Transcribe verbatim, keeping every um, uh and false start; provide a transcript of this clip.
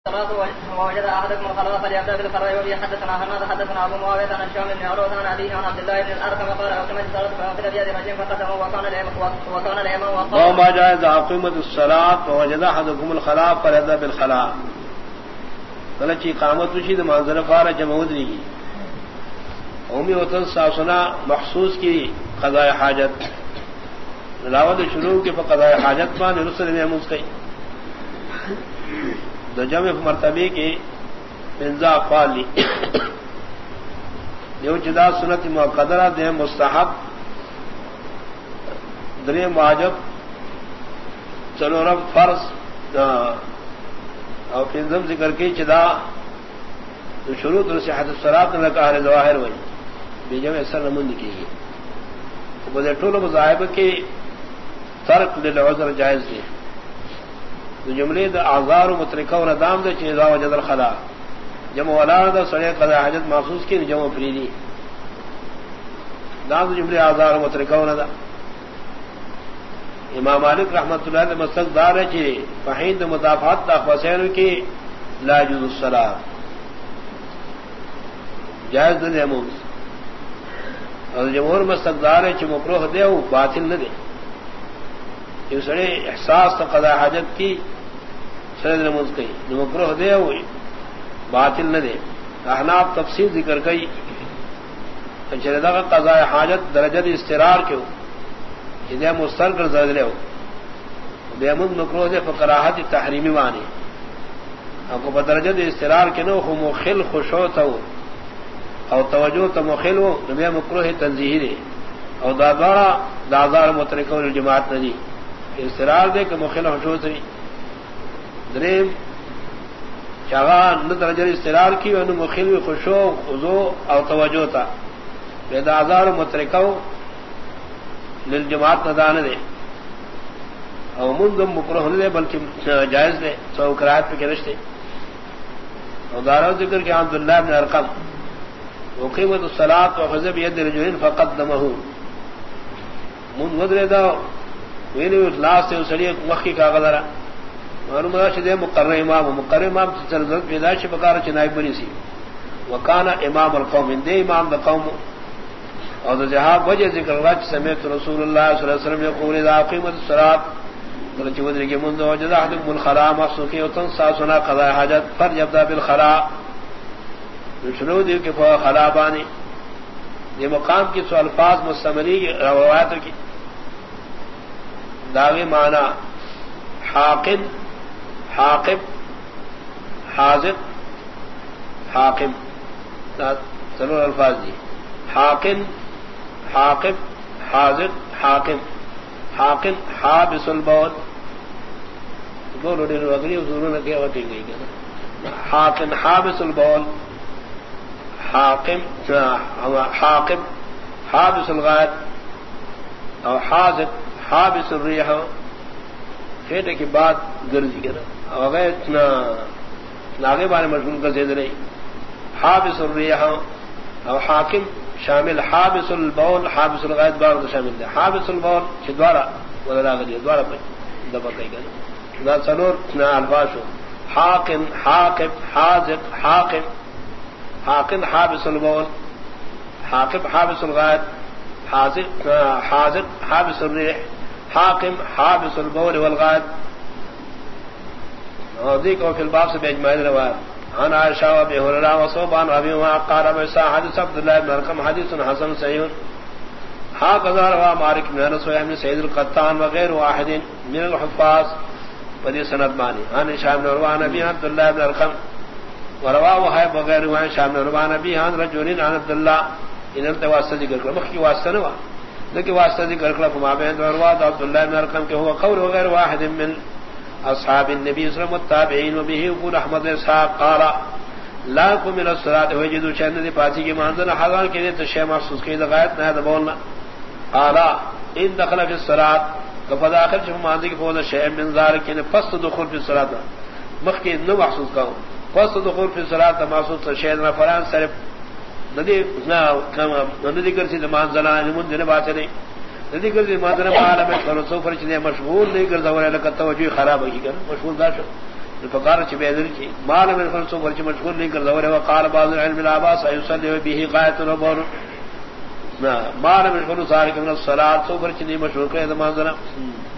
ووجد أحدكم الخلاء فليبدأ بالخلاء وبه حدثنا هناد حدثنا أبو معاوية عن هشام بن عروة عن أبيه عن عبد الله بن الأرقم قال أقيمت الصلاة فأخذ بيد رجل فقدمه وكان الإمام وكان الإمام وقال ما جاء إذا أقيمت الصلاة ووجد أحدكم الخلاء فليبدأ بالخلاء فلچی قامت وشید منظر فار جمعود نہیں اومی وطن ساسنا مخصوص کی قضاء حاجت لاود شروع کے قضاء حاجت مان رسل میں مسکی دو جمع مرتبے کے انزا اقوال لی دیو جدا سنت مقدرہ دے مستحب درے واجب چلورم فرض اور پنزم ذکر کی چدا شروع در صحت الصلاۃ نے کہا ہے ظاہر وہی بیجم اثر نمون کی گئی وہ ٹول مذاہب کے ترک للعذر جائز ہے تو جملے دا اعذار مترکہ و ندام دے چیزا وجد الخلا جمع ولاد سڑے قضاء حاجت مخصوص کی جمع فریدی دام جملے اعذار مترکہ و ندام امام مالک رحمت اللہ علیہ مسلک دار ہے کہ فہین مدافعات حسین کی لا يجوز الصلاۃ جائز دے موز اور جمہور مسلک دار ہے کہ مکروہ دے وہ باطل نہ دے یہ سڑے احساس قضاء حاجت کی سرد نموز کئی مکروہ دے وہ باطل نہ دے احناف تفصیل ذکر کئی چلے قضاء حاجت درجہ استرار کیوں اذا مستر کر زلے ہو بے من مکروہ دے فقراحت تحریمی معنی آپ کو بدرجہ دے استرار کے نو ہو مخل خشوع تو او توجہ تو مخل ہو بے مکروہ تنزیہی دے او دادارا دادار مترکہ الجماعت ندی استرار دے کہ مخل خشوع سے دریم چاغا نہ درجہ استرار کی انو مخل خشوع خضوع او توجہ تا بے دادار مترکہ للجماعت ندان دے او منذم مکروہ دے بلکہ جائز دے سو قرات پہ کرشتے او دارو ذکر کہ عبداللہ بن ارقم وقیمت الصلاۃ وخذ بيد رجل فقدمه من ودرے دا وینو اخلاص سے سڑی مخی کا غدرا معلوم ہے کہ مقرر امام مقرر امام سرزد پیدا چھ بکار چ نائب بنی سی وکانا امام القوم دے امام دا قوم اور جہاں وجہ ذکر رج سمیت رسول اللہ صلی اللہ علیہ وسلم یقول اذا قیمت الصلاۃ ولچ ودری کے منذ وجد احدكم الخلاء مخصوصی وتن ساسنا قضاء حاجت پر یبدا بالخلاء شروع دی کہ خلاء بانی یہ مقام کی سو الفاظ مستمری روایت کی داغی معنی حاقن حاقب حاذق حاکم ضرور الفاظ دی حاکم حاقب حاذق حاکم حاکم حابس البول بولو دیر وغیری حضوروں نے کیا ہوتی گئی کہ حاکم حابس البول حاکم حاقب حابس الغائط اور حاذق حابس الریح پھیٹے کی بات گرجی کے نا وغیر ناگے بارے مشغول کر زید نہیں حابس الریح اور حاکم شامل حابس البول حابس الغائط بار شامل ہے حابس البول چدوارا ولا غدی دوارا پہ دبا کئی گئے ذات سنور نا الفاظ حاکم حاقب حاذق حاکم حاکم حابس البول حاقب حابس الغائط حاذق حاذق حابس الريح حاکم حابس البول والغائط اور ذکر فی الباب سے باجماع روایت عن عائشہ و ابی ہریرہ و صوبان ابی وہاں قال ابو سعد حدیث عبداللہ بن ارقم حدیث حسن صحیح هكذا روى مالك بن انس وابن سعيد القطان وغير واحد من الحفاظ بدي سند ماني عن هشام بن عروة عن ابي عبد الله بن ارقم ورواه وهيب وغيره عن هشام بن عروة عن ابي عن رجل عن عبد الله ان التواسط ذكر مخي واسطه نوا لكن واسطه ذكر فما بين عروة عبد الله بن ارقم هو قول وغير واحد من اصحاب النبي صلى الله عليه وسلم والتابعين وبه يقول احمد اسحاق قال لا قم من الصلاه وجدوا شان دي پاسی کی منزل حضرت کے لیے تشیع محسوس کی لغایت نہ بولنا قال ان دخل في الصلاه فدا اخر جو ماضی کی فوز شیء من ذلك ان فص دخول في الصلاه مخکی نو محسوس کا فص دخول في الصلاه محسوس شیء نہ فران صرف ندی نہ ندی کرسی زمان زلان من دین بات نہیں ندی کرسی مادر عالم کرو سو فرچ نے مشغول نہیں کر زور لك توجہ خراب کی کر مشغول داش فقار چبیدر کی مال من خلصو ورچ مشغول نہیں کر دورے وقال بعض العلم العباس ایصلی به غایت الامور مال من خلص سارک من الصلاۃ سو ورچ نہیں مشغول کرے نماز